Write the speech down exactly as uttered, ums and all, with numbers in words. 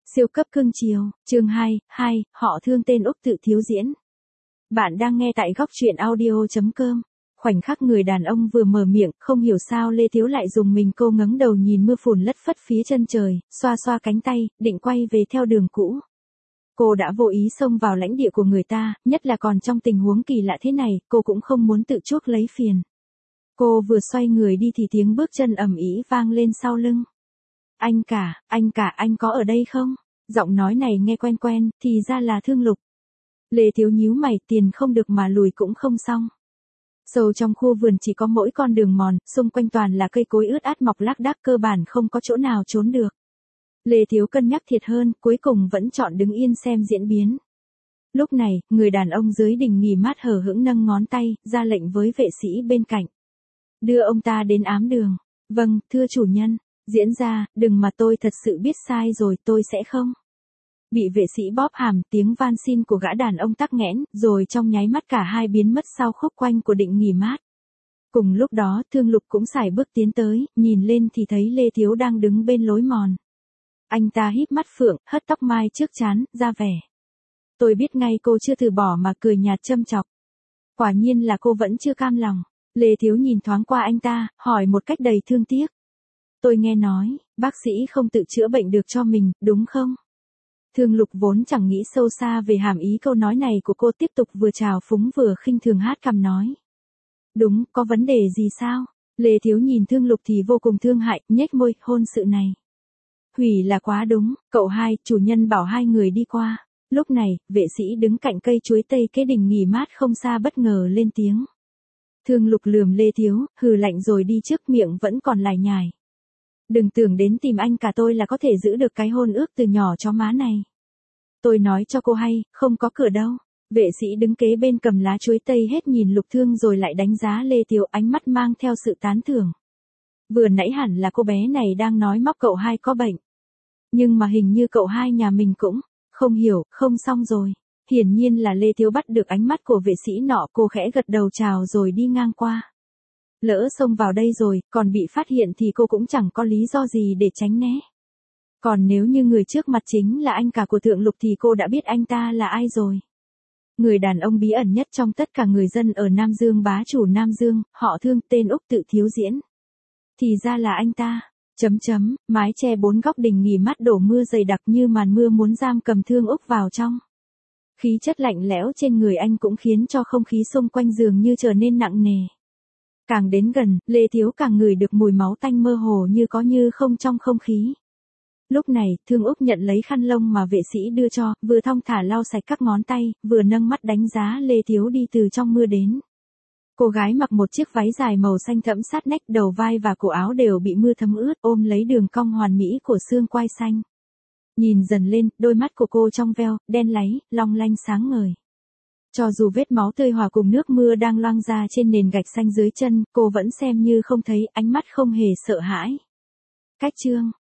Siêu cấp cưng chiều, chương hai, hai, họ thương tên Úc tự thiếu diễn. Bạn đang nghe tại góc truyện audio chấm com. Khoảnh khắc người đàn ông vừa mở miệng, không hiểu sao Lê Thiếu lại dùng mình cô ngẩng đầu nhìn mưa phùn lất phất phía chân trời, xoa xoa cánh tay, định quay về theo đường cũ. Cô đã vô ý xông vào lãnh địa của người ta, nhất là còn trong tình huống kỳ lạ thế này, cô cũng không muốn tự chuốc lấy phiền. Cô vừa xoay người đi thì tiếng bước chân ầm ĩ vang lên sau lưng. Anh cả, anh cả anh có ở đây không? Giọng nói này nghe quen quen, thì ra là Thương Lục. Lê Thiếu nhíu mày, tiền không được mà lùi cũng không xong. Sâu trong khu vườn chỉ có mỗi con đường mòn, xung quanh toàn là cây cối ướt át mọc lác đác, cơ bản không có chỗ nào trốn được. Lê Thiếu cân nhắc thiệt hơn, cuối cùng vẫn chọn đứng yên xem diễn biến. Lúc này, người đàn ông dưới đỉnh nghỉ mát hờ hững nâng ngón tay, ra lệnh với vệ sĩ bên cạnh. Đưa ông ta đến ám đường. Vâng, thưa chủ nhân. Diễn ra, đừng mà tôi thật sự biết sai rồi, tôi sẽ không. Bị vệ sĩ bóp hàm, tiếng van xin của gã đàn ông tắc nghẽn, rồi trong nháy mắt cả hai biến mất sau khúc quanh của định nghỉ mát. Cùng lúc đó, Thương Lục cũng sải bước tiến tới, nhìn lên thì thấy Lê Thiếu đang đứng bên lối mòn. Anh ta híp mắt phượng, hất tóc mai trước trán, ra vẻ. Tôi biết ngay cô chưa từ bỏ mà cười nhạt châm chọc. Quả nhiên là cô vẫn chưa cam lòng. Lê Thiếu nhìn thoáng qua anh ta, hỏi một cách đầy thương tiếc. Tôi nghe nói, bác sĩ không tự chữa bệnh được cho mình, đúng không? Thương Lục vốn chẳng nghĩ sâu xa về hàm ý câu nói này của cô, tiếp tục vừa trào phúng vừa khinh thường hát cằm nói. Đúng, có vấn đề gì sao? Lê Thiếu nhìn Thương Lục thì vô cùng thương hại, nhếch môi, hôn sự này. Hủy là quá đúng, cậu hai, chủ nhân bảo hai người đi qua. Lúc này, vệ sĩ đứng cạnh cây chuối tây kế đỉnh nghỉ mát không xa bất ngờ lên tiếng. Thương Lục lườm Lê Thiếu, hừ lạnh rồi đi trước, miệng vẫn còn lải nhải. Đừng tưởng đến tìm anh cả tôi là có thể giữ được cái hôn ước từ nhỏ chó má này. Tôi nói cho cô hay, không có cửa đâu. Vệ sĩ đứng kế bên cầm lá chuối tây hết nhìn Lục Thương rồi lại đánh giá Lê Thiếu, ánh mắt mang theo sự tán thưởng. Vừa nãy hẳn là cô bé này đang nói móc cậu hai có bệnh. Nhưng mà hình như cậu hai nhà mình cũng không hiểu, không xong rồi. Hiển nhiên là Lê Thiếu bắt được ánh mắt của vệ sĩ nọ, cô khẽ gật đầu chào rồi đi ngang qua. Lỡ xông vào đây rồi, còn bị phát hiện thì cô cũng chẳng có lý do gì để tránh né. Còn nếu như người trước mặt chính là anh cả của Thượng Lục thì cô đã biết anh ta là ai rồi. Người đàn ông bí ẩn nhất trong tất cả người dân ở Nam Dương, bá chủ Nam Dương, họ Thương, tên Úc tự thiếu diễn. Thì ra là anh ta. Chấm chấm, mái che bốn góc đình nghỉ mát đổ mưa dày đặc như màn mưa muốn giam cầm Thương Úc vào trong. Khí chất lạnh lẽo trên người anh cũng khiến cho không khí xung quanh dường như trở nên nặng nề. Càng đến gần, Lê Thiếu càng ngửi được mùi máu tanh mơ hồ như có như không trong không khí. Lúc này, Thương Úc nhận lấy khăn lông mà vệ sĩ đưa cho, vừa thong thả lau sạch các ngón tay, vừa nâng mắt đánh giá Lê Thiếu đi từ trong mưa đến. Cô gái mặc một chiếc váy dài màu xanh thẫm sát nách, đầu vai và cổ áo đều bị mưa thấm ướt, ôm lấy đường cong hoàn mỹ của xương quai xanh. Nhìn dần lên, đôi mắt của cô trong veo, đen láy, long lanh sáng ngời. Cho dù vết máu tươi hòa cùng nước mưa đang loang ra trên nền gạch xanh dưới chân, cô vẫn xem như không thấy, ánh mắt không hề sợ hãi. Cách chương,